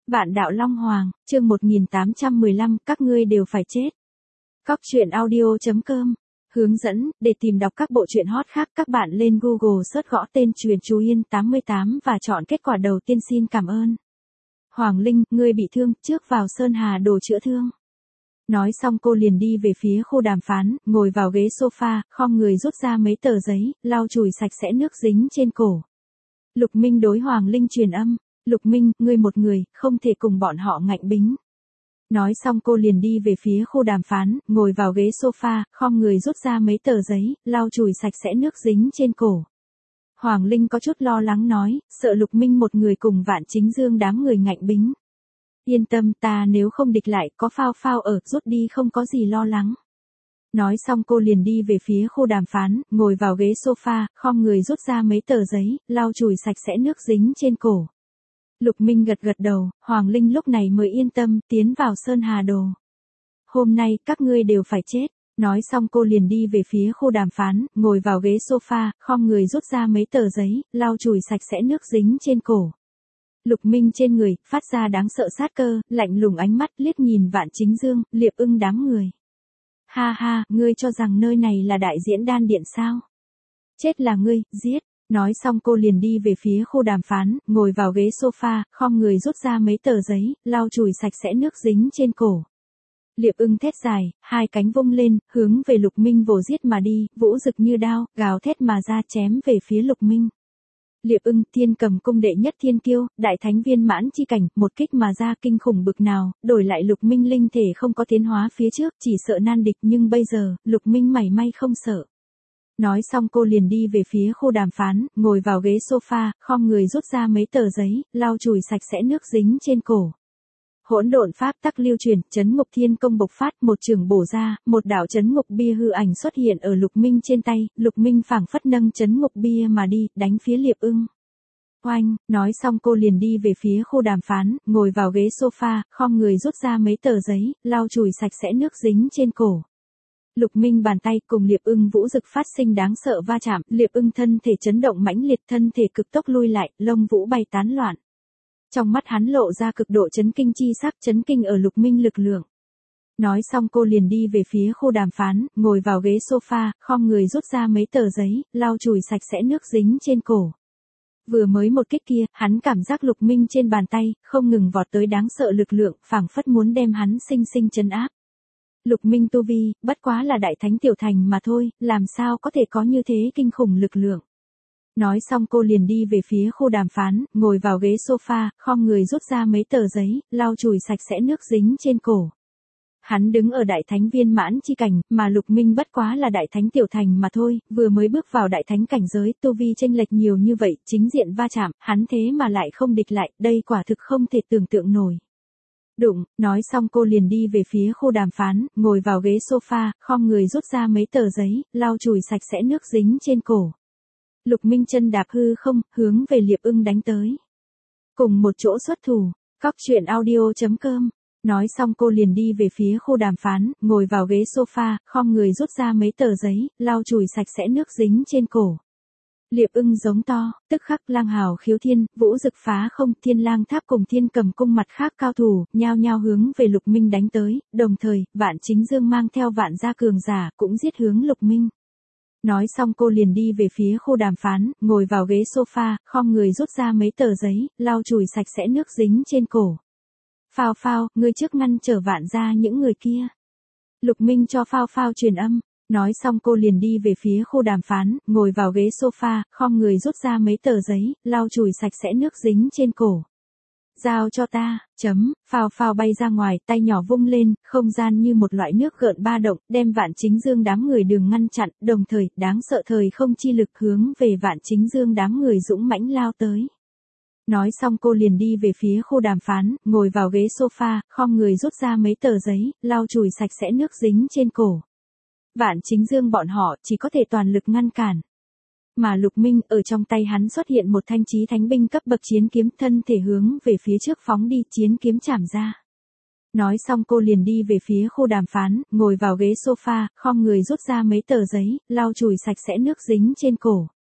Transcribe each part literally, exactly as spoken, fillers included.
Vạn đạo Long Hoàng, chương một nghìn tám trăm mười lăm, các ngươi đều phải chết. Cóc truyện audio chấm com. Hướng dẫn, để tìm đọc các bộ truyện hot khác các bạn lên Google search gõ tên Truyện Chú Yên tám mươi tám và chọn kết quả đầu tiên. Xin cảm ơn. Hoàng Linh, ngươi bị thương, trước vào Sơn Hà đồ chữa thương. Nói xong cô liền đi về phía khu đàm phán, ngồi vào ghế sofa, khom người rút ra mấy tờ giấy, lau chùi sạch sẽ nước dính trên cổ. Lục Minh đối Hoàng Linh truyền âm. Lục Minh, ngươi một người, không thể cùng bọn họ ngạnh bính. Nói xong cô liền đi về phía khu đàm phán, ngồi vào ghế sofa, khom người rút ra mấy tờ giấy, lau chùi sạch sẽ nước dính trên cổ. Hoàng Linh có chút lo lắng nói, sợ Lục Minh một người cùng Vạn Chính Dương đám người ngạnh bính. Yên tâm, ta nếu không địch lại, có phao phao ở, rút đi không có gì lo lắng. Nói xong cô liền đi về phía khu đàm phán, ngồi vào ghế sofa, khom người rút ra mấy tờ giấy, lau chùi sạch sẽ nước dính trên cổ. Lục Minh gật gật đầu, Hoàng Linh lúc này mới yên tâm, tiến vào Sơn Hà Đồ. Hôm nay, các ngươi đều phải chết. Nói xong cô liền đi về phía khu đàm phán, ngồi vào ghế sofa, khom người rút ra mấy tờ giấy, lau chùi sạch sẽ nước dính trên cổ. Lục Minh trên người, phát ra đáng sợ sát cơ, lạnh lùng ánh mắt liếc nhìn Vạn Chính Dương, Liệp Ưng đám người. Ha ha, ngươi cho rằng nơi này là đại diễn đan điện sao? Chết là ngươi, giết. Nói xong cô liền đi về phía khu đàm phán, ngồi vào ghế sofa, khom người rút ra mấy tờ giấy, lau chùi sạch sẽ nước dính trên cổ. Liệp Ưng thét dài, hai cánh vung lên, hướng về Lục Minh vồ giết mà đi, vũ rực như đao, gào thét mà ra chém về phía Lục Minh. Liệp Ưng, Thiên Cầm Cung đệ nhất thiên kiêu, đại thánh viên mãn chi cảnh, một kích mà ra kinh khủng bực nào, đổi lại Lục Minh linh thể không có tiến hóa phía trước, chỉ sợ nan địch, nhưng bây giờ, Lục Minh mảy may không sợ. Nói xong cô liền đi về phía khu đàm phán, ngồi vào ghế sofa, khom người rút ra mấy tờ giấy, lau chùi sạch sẽ nước dính trên cổ. Hỗn độn pháp tắc lưu truyền, chấn ngục thiên công bộc phát, một trường bổ ra, một đạo chấn ngục bia hư ảnh xuất hiện ở Lục Minh trên tay, Lục Minh phảng phất nâng chấn ngục bia mà đi, đánh phía Liệp Ưng. Oanh, nói xong cô liền đi về phía khu đàm phán, ngồi vào ghế sofa, khom người rút ra mấy tờ giấy, lau chùi sạch sẽ nước dính trên cổ. Lục Minh bàn tay cùng Liệp Ưng vũ rực phát sinh đáng sợ va chạm, Liệp Ưng thân thể chấn động mãnh liệt, thân thể cực tốc lui lại, lông vũ bay tán loạn. Trong mắt hắn lộ ra cực độ chấn kinh chi sắc, chấn kinh ở Lục Minh lực lượng. Nói xong cô liền đi về phía khu đàm phán, ngồi vào ghế sofa, khom người rút ra mấy tờ giấy, lau chùi sạch sẽ nước dính trên cổ. Vừa mới một kích kia, hắn cảm giác Lục Minh trên bàn tay, không ngừng vọt tới đáng sợ lực lượng, phảng phất muốn đem hắn sinh sinh trấn áp. Lục Minh tu vi, bất quá là đại thánh tiểu thành mà thôi, làm sao có thể có như thế kinh khủng lực lượng. Nói xong cô liền đi về phía khu đàm phán, ngồi vào ghế sofa, khom người rút ra mấy tờ giấy, lau chùi sạch sẽ nước dính trên cổ. Hắn đứng ở đại thánh viên mãn chi cảnh, mà Lục Minh bất quá là đại thánh tiểu thành mà thôi, vừa mới bước vào đại thánh cảnh giới, tu vi chênh lệch nhiều như vậy, chính diện va chạm, hắn thế mà lại không địch lại, đây quả thực không thể tưởng tượng nổi. Đụng, nói xong cô liền đi về phía khu đàm phán, ngồi vào ghế sofa, khom người rút ra mấy tờ giấy, lau chùi sạch sẽ nước dính trên cổ. Lục Minh chân đạp hư không, hướng về Liệp Ưng đánh tới. Cùng một chỗ xuất thủ, cóc truyện audio chấm com. Nói xong cô liền đi về phía khu đàm phán, ngồi vào ghế sofa, khom người rút ra mấy tờ giấy, lau chùi sạch sẽ nước dính trên cổ. Liệp Ưng giống to, tức khắc lang hào khiếu thiên, vũ rực phá không, Thiên Lang Tháp cùng Thiên Cầm Cung mặt khác cao thủ, nhao nhao hướng về Lục Minh đánh tới, đồng thời, Vạn Chính Dương mang theo vạn gia cường giả, cũng giết hướng Lục Minh. Nói xong cô liền đi về phía khu đàm phán, ngồi vào ghế sofa, khom người rút ra mấy tờ giấy, lau chùi sạch sẽ nước dính trên cổ. Phao phao, ngươi trước ngăn trở vạn gia những người kia. Lục Minh cho phao phao truyền âm. Nói xong cô liền đi về phía khu đàm phán, ngồi vào ghế sofa, khom người rút ra mấy tờ giấy, lau chùi sạch sẽ nước dính trên cổ. Giao cho ta, chấm, phao phao bay ra ngoài, tay nhỏ vung lên, không gian như một loại nước gợn ba động, đem Vạn Chính Dương đám người đường ngăn chặn, đồng thời, đáng sợ thời không chi lực hướng về Vạn Chính Dương đám người dũng mãnh lao tới. Nói xong cô liền đi về phía khu đàm phán, ngồi vào ghế sofa, khom người rút ra mấy tờ giấy, lau chùi sạch sẽ nước dính trên cổ. Vạn Chính Dương bọn họ chỉ có thể toàn lực ngăn cản. Mà Lục Minh ở trong tay hắn xuất hiện một thanh chí thánh binh cấp bậc chiến kiếm, thân thể hướng về phía trước phóng đi, chiến kiếm chảm ra. Nói xong cô liền đi về phía khu đàm phán, ngồi vào ghế sofa, khom người rút ra mấy tờ giấy, lau chùi sạch sẽ nước dính trên cổ.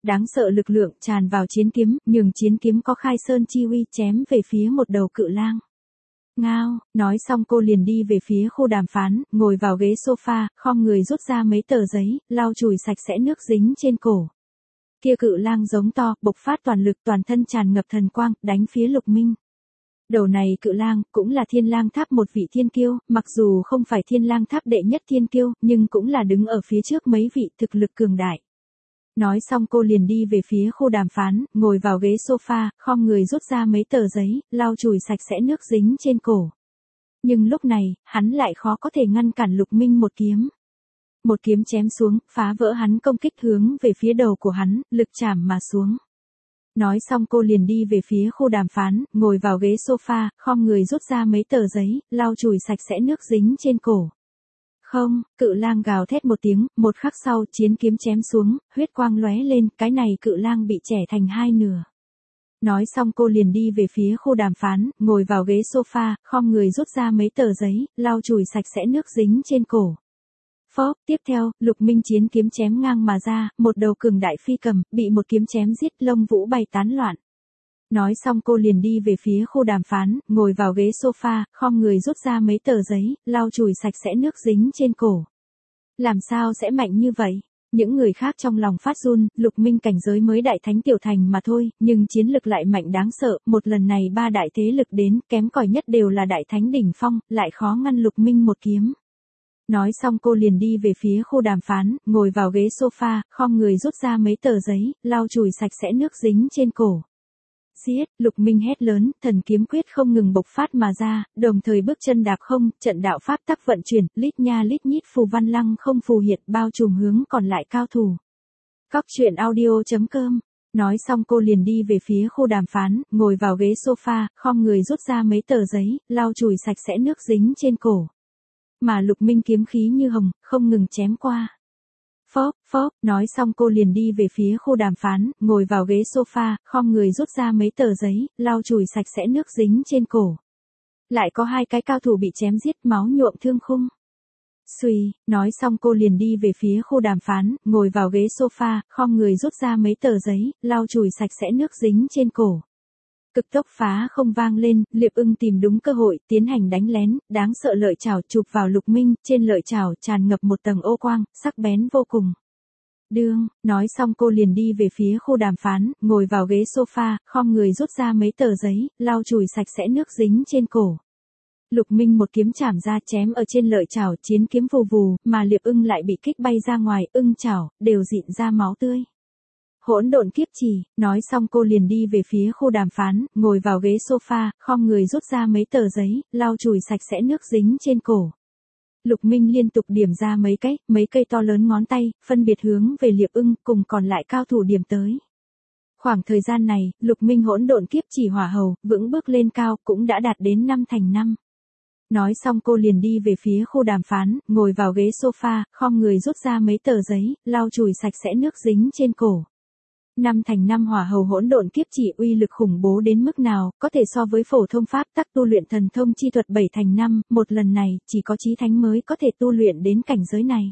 Đáng sợ lực lượng tràn vào chiến kiếm, nhường chiến kiếm có khai sơn chi uy chém về phía một đầu cự lang. Ngao, nói xong cô liền đi về phía khu đàm phán, ngồi vào ghế sofa, khom người rút ra mấy tờ giấy, lau chùi sạch sẽ nước dính trên cổ. Kia cự lang giống to, bộc phát toàn lực, toàn thân tràn ngập thần quang, đánh phía Lục Minh. Đầu này cự lang, cũng là Thiên Lang Tháp một vị thiên kiêu, mặc dù không phải Thiên Lang Tháp đệ nhất thiên kiêu, nhưng cũng là đứng ở phía trước mấy vị thực lực cường đại. Nói xong cô liền đi về phía khu đàm phán, ngồi vào ghế sofa, khom người rút ra mấy tờ giấy, lau chùi sạch sẽ nước dính trên cổ. Nhưng lúc này, hắn lại khó có thể ngăn cản Lục Minh một kiếm. Một kiếm chém xuống, phá vỡ hắn công kích hướng về phía đầu của hắn, lực chạm mà xuống. Nói xong cô liền đi về phía khu đàm phán, ngồi vào ghế sofa, khom người rút ra mấy tờ giấy, lau chùi sạch sẽ nước dính trên cổ. Không, cự lang gào thét một tiếng, một khắc sau chiến kiếm chém xuống, huyết quang lóe lên, cái này cự lang bị chẻ thành hai nửa. Nói xong cô liền đi về phía khu đàm phán, ngồi vào ghế sofa, khom người rút ra mấy tờ giấy, lau chùi sạch sẽ nước dính trên cổ. Phóp, tiếp theo, Lục Minh chiến kiếm chém ngang mà ra, một đầu cường đại phi cầm, bị một kiếm chém giết, lông vũ bay tán loạn. Nói xong cô liền đi về phía khu đàm phán, ngồi vào ghế sofa, khom người rút ra mấy tờ giấy, lau chùi sạch sẽ nước dính trên cổ. Làm sao sẽ mạnh như vậy? Những người khác trong lòng phát run, Lục Minh cảnh giới mới đại thánh tiểu thành mà thôi, nhưng chiến lực lại mạnh đáng sợ, một lần này ba đại thế lực đến, kém cỏi nhất đều là đại thánh đỉnh phong, lại khó ngăn Lục Minh một kiếm. Nói xong cô liền đi về phía khu đàm phán, ngồi vào ghế sofa, khom người rút ra mấy tờ giấy, lau chùi sạch sẽ nước dính trên cổ. Giết, Lục Minh hét lớn, thần kiếm quyết không ngừng bộc phát mà ra, đồng thời bước chân đạp không, trận đạo pháp tắc vận chuyển, lít nha lít nhít phù văn lăng không phù hiện bao trùm hướng còn lại cao thủ. Cóc truyện audio chấm com. Nói xong cô liền đi về phía khu đàm phán, ngồi vào ghế sofa, khom người rút ra mấy tờ giấy, lau chùi sạch sẽ nước dính trên cổ. Mà Lục Minh kiếm khí như hồng, không ngừng chém qua. Phóp, phóp, nói xong cô liền đi về phía khu đàm phán, ngồi vào ghế sofa, khom người rút ra mấy tờ giấy, lau chùi sạch sẽ nước dính trên cổ. Lại có hai cái cao thủ bị chém giết, máu nhuộm thương khung. Xuy, nói xong cô liền đi về phía khu đàm phán, ngồi vào ghế sofa, khom người rút ra mấy tờ giấy, lau chùi sạch sẽ nước dính trên cổ. Cực tốc phá không vang lên, Liệp Ưng tìm đúng cơ hội, tiến hành đánh lén, đáng sợ lợi chảo chụp vào Lục Minh, trên lợi chảo tràn ngập một tầng ô quang, sắc bén vô cùng. Đương, nói xong cô liền đi về phía khu đàm phán, ngồi vào ghế sofa, khom người rút ra mấy tờ giấy, lau chùi sạch sẽ nước dính trên cổ. Lục Minh một kiếm chảm ra chém ở trên lợi chảo, chiến kiếm vù vù, mà Liệp Ưng lại bị kích bay ra ngoài, ưng chảo, đều dịn ra máu tươi. Hỗn độn kiếp chỉ, nói xong cô liền đi về phía khu đàm phán, ngồi vào ghế sofa, khom người rút ra mấy tờ giấy, lau chùi sạch sẽ nước dính trên cổ. Lục Minh liên tục điểm ra mấy cái, mấy cây to lớn ngón tay, phân biệt hướng về Liệp Ưng, cùng còn lại cao thủ điểm tới. Khoảng thời gian này, Lục Minh hỗn độn kiếp chỉ hỏa hầu, vững bước lên cao, cũng đã đạt đến năm thành năm. Nói xong cô liền đi về phía khu đàm phán, ngồi vào ghế sofa, khom người rút ra mấy tờ giấy, lau chùi sạch sẽ nước dính trên cổ. Năm thành năm hỏa hầu hỗn độn kiếp chỉ uy lực khủng bố đến mức nào, có thể so với phổ thông pháp tắc tu luyện thần thông chi thuật bảy thành năm, một lần này, chỉ có chí thánh mới có thể tu luyện đến cảnh giới này.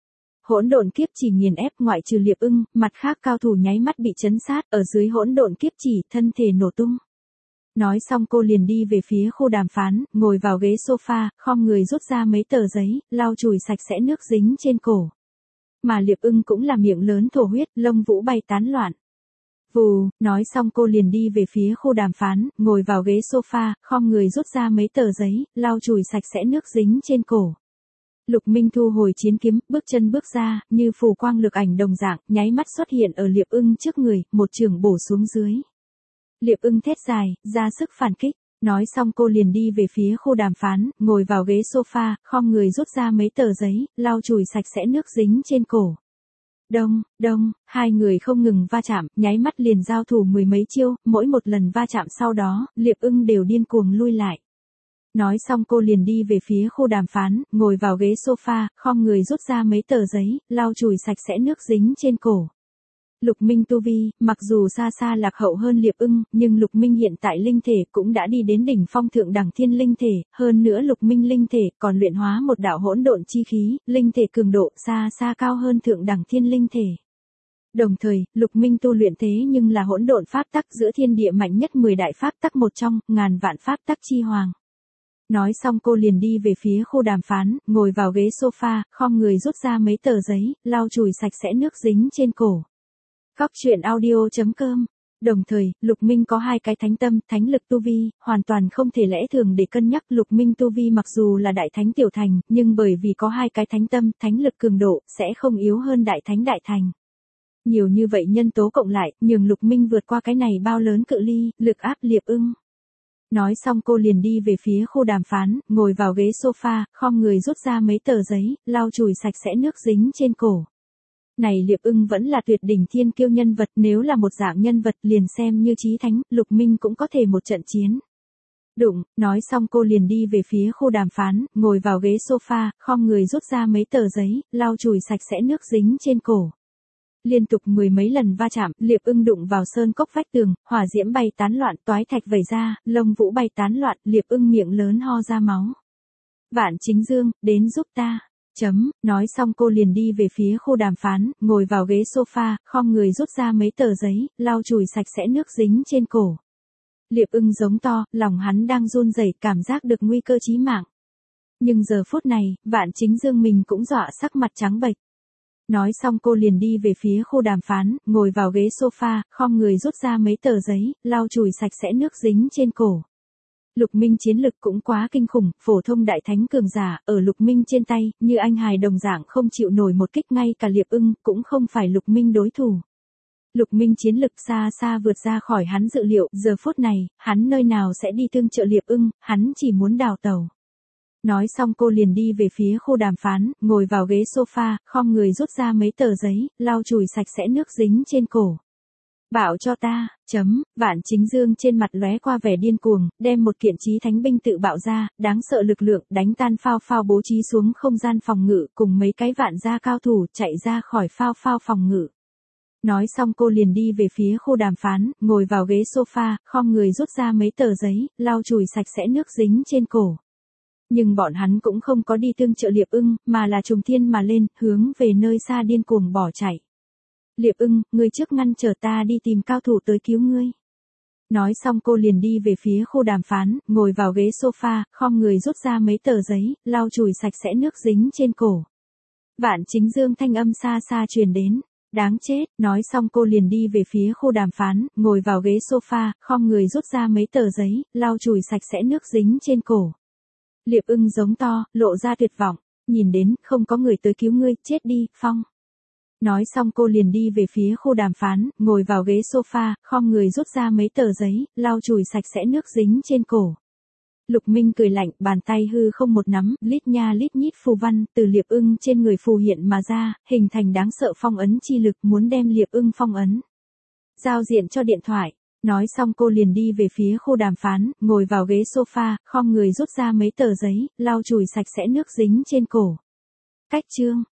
Hỗn độn kiếp chỉ nghiền ép ngoại trừ Liệp Ưng, mặt khác cao thủ nháy mắt bị chấn sát, ở dưới hỗn độn kiếp chỉ, thân thể nổ tung. Nói xong cô liền đi về phía khu đàm phán, ngồi vào ghế sofa, khom người rút ra mấy tờ giấy, lau chùi sạch sẽ nước dính trên cổ. Mà Liệp Ưng cũng là miệng lớn thổ huyết, lông vũ bay tán loạn. Vù, nói xong cô liền đi về phía khu đàm phán, ngồi vào ghế sofa, khom người rút ra mấy tờ giấy, lau chùi sạch sẽ nước dính trên cổ. Lục Minh thu hồi chiến kiếm, bước chân bước ra, như phù quang lực ảnh đồng dạng, nháy mắt xuất hiện ở Liệp Ưng trước người, một trường bổ xuống dưới. Liệp Ưng thét dài, ra sức phản kích. Nói xong cô liền đi về phía khu đàm phán, ngồi vào ghế sofa, khom người rút ra mấy tờ giấy, lau chùi sạch sẽ nước dính trên cổ. Đông, đông, hai người không ngừng va chạm, nháy mắt liền giao thủ mười mấy chiêu, mỗi một lần va chạm sau đó, Liệp Ưng đều điên cuồng lui lại. Nói xong cô liền đi về phía khu đàm phán, ngồi vào ghế sofa, khom người rút ra mấy tờ giấy, lau chùi sạch sẽ nước dính trên cổ. Lục Minh tu vi, mặc dù xa xa lạc hậu hơn Liệp Ưng, nhưng Lục Minh hiện tại linh thể cũng đã đi đến đỉnh phong thượng đẳng thiên linh thể, hơn nữa Lục Minh linh thể còn luyện hóa một đạo hỗn độn chi khí, linh thể cường độ xa xa cao hơn thượng đẳng thiên linh thể. Đồng thời, Lục Minh tu luyện thế nhưng là hỗn độn pháp tắc giữa thiên địa mạnh nhất mười đại pháp tắc một trong, ngàn vạn pháp tắc chi hoàng. Nói xong cô liền đi về phía khu đàm phán, ngồi vào ghế sofa, khom người rút ra mấy tờ giấy, lau chùi sạch sẽ nước dính trên cổ. Góc truyện audio chấm com. Đồng thời, Lục Minh có hai cái thánh tâm, thánh lực tu vi, hoàn toàn không thể lẽ thường để cân nhắc. Lục Minh tu vi mặc dù là đại thánh tiểu thành, nhưng bởi vì có hai cái thánh tâm, thánh lực cường độ, sẽ không yếu hơn đại thánh đại thành. Nhiều như vậy nhân tố cộng lại, nhường Lục Minh vượt qua cái này bao lớn cự ly, lực áp Liệp Ưng. Nói xong cô liền đi về phía khu đàm phán, ngồi vào ghế sofa, khom người rút ra mấy tờ giấy, lau chùi sạch sẽ nước dính trên cổ. Này Liệp Ưng vẫn là tuyệt đỉnh thiên kiêu nhân vật, nếu là một dạng nhân vật liền xem như chí thánh, Lục Minh cũng có thể một trận chiến. Đụng, nói xong cô liền đi về phía khu đàm phán, ngồi vào ghế sofa, khom người rút ra mấy tờ giấy, lau chùi sạch sẽ nước dính trên cổ. Liên tục mười mấy lần va chạm, Liệp Ưng đụng vào sơn cốc vách tường, hỏa diễm bay tán loạn, toái thạch vẩy ra, lông vũ bay tán loạn, Liệp Ưng miệng lớn ho ra máu. Vạn Chính Dương, đến giúp ta. Chấm, nói xong cô liền đi về phía khu đàm phán, ngồi vào ghế sofa, khom người rút ra mấy tờ giấy, lau chùi sạch sẽ nước dính trên cổ. Liệp Ưng giống to, lòng hắn đang run rẩy, cảm giác được nguy cơ chí mạng. Nhưng giờ phút này, Vạn Chính Dương mình cũng dọa sắc mặt trắng bệch. Nói xong cô liền đi về phía khu đàm phán, ngồi vào ghế sofa, khom người rút ra mấy tờ giấy, lau chùi sạch sẽ nước dính trên cổ. Lục Minh chiến lực cũng quá kinh khủng, phổ thông đại thánh cường giả, ở Lục Minh trên tay, như anh hài đồng dạng không chịu nổi một kích, ngay cả Liệp Ưng, cũng không phải Lục Minh đối thủ. Lục Minh chiến lực xa xa vượt ra khỏi hắn dự liệu, giờ phút này, hắn nơi nào sẽ đi tương trợ Liệp Ưng, hắn chỉ muốn đào tẩu. Nói xong cô liền đi về phía khu đàm phán, ngồi vào ghế sofa, khom người rút ra mấy tờ giấy, lau chùi sạch sẽ nước dính trên cổ. Bảo cho ta, chấm, Vạn Chính Dương trên mặt lóe qua vẻ điên cuồng, đem một kiện chí thánh binh tự bạo ra, đáng sợ lực lượng, đánh tan phao phao bố trí xuống không gian phòng ngự, cùng mấy cái vạn gia cao thủ, chạy ra khỏi phao phao phòng ngự. Nói xong cô liền đi về phía khu đàm phán, ngồi vào ghế sofa, khom người rút ra mấy tờ giấy, lau chùi sạch sẽ nước dính trên cổ. Nhưng bọn hắn cũng không có đi tương trợ Liệp Ưng, mà là trùng thiên mà lên, hướng về nơi xa điên cuồng bỏ chạy. Liệp Ưng, ngươi trước ngăn trở ta đi tìm cao thủ tới cứu ngươi. Nói xong cô liền đi về phía khu đàm phán, ngồi vào ghế sofa, khom người rút ra mấy tờ giấy, lau chùi sạch sẽ nước dính trên cổ. Vạn Chính Dương thanh âm xa xa truyền đến. Đáng chết, nói xong cô liền đi về phía khu đàm phán, ngồi vào ghế sofa, khom người rút ra mấy tờ giấy, lau chùi sạch sẽ nước dính trên cổ. Liệp Ưng giống to, lộ ra tuyệt vọng, nhìn đến, không có người tới cứu ngươi, chết đi, Phong. Nói xong cô liền đi về phía khu đàm phán, ngồi vào ghế sofa, khom người rút ra mấy tờ giấy, lau chùi sạch sẽ nước dính trên cổ. Lục Minh cười lạnh, bàn tay hư không một nắm, lít nha lít nhít phù văn, từ Liệp Ưng trên người phù hiện mà ra, hình thành đáng sợ phong ấn chi lực, muốn đem Liệp Ưng phong ấn. Giao diện cho điện thoại. Nói xong cô liền đi về phía khu đàm phán, ngồi vào ghế sofa, khom người rút ra mấy tờ giấy, lau chùi sạch sẽ nước dính trên cổ. Cách chương.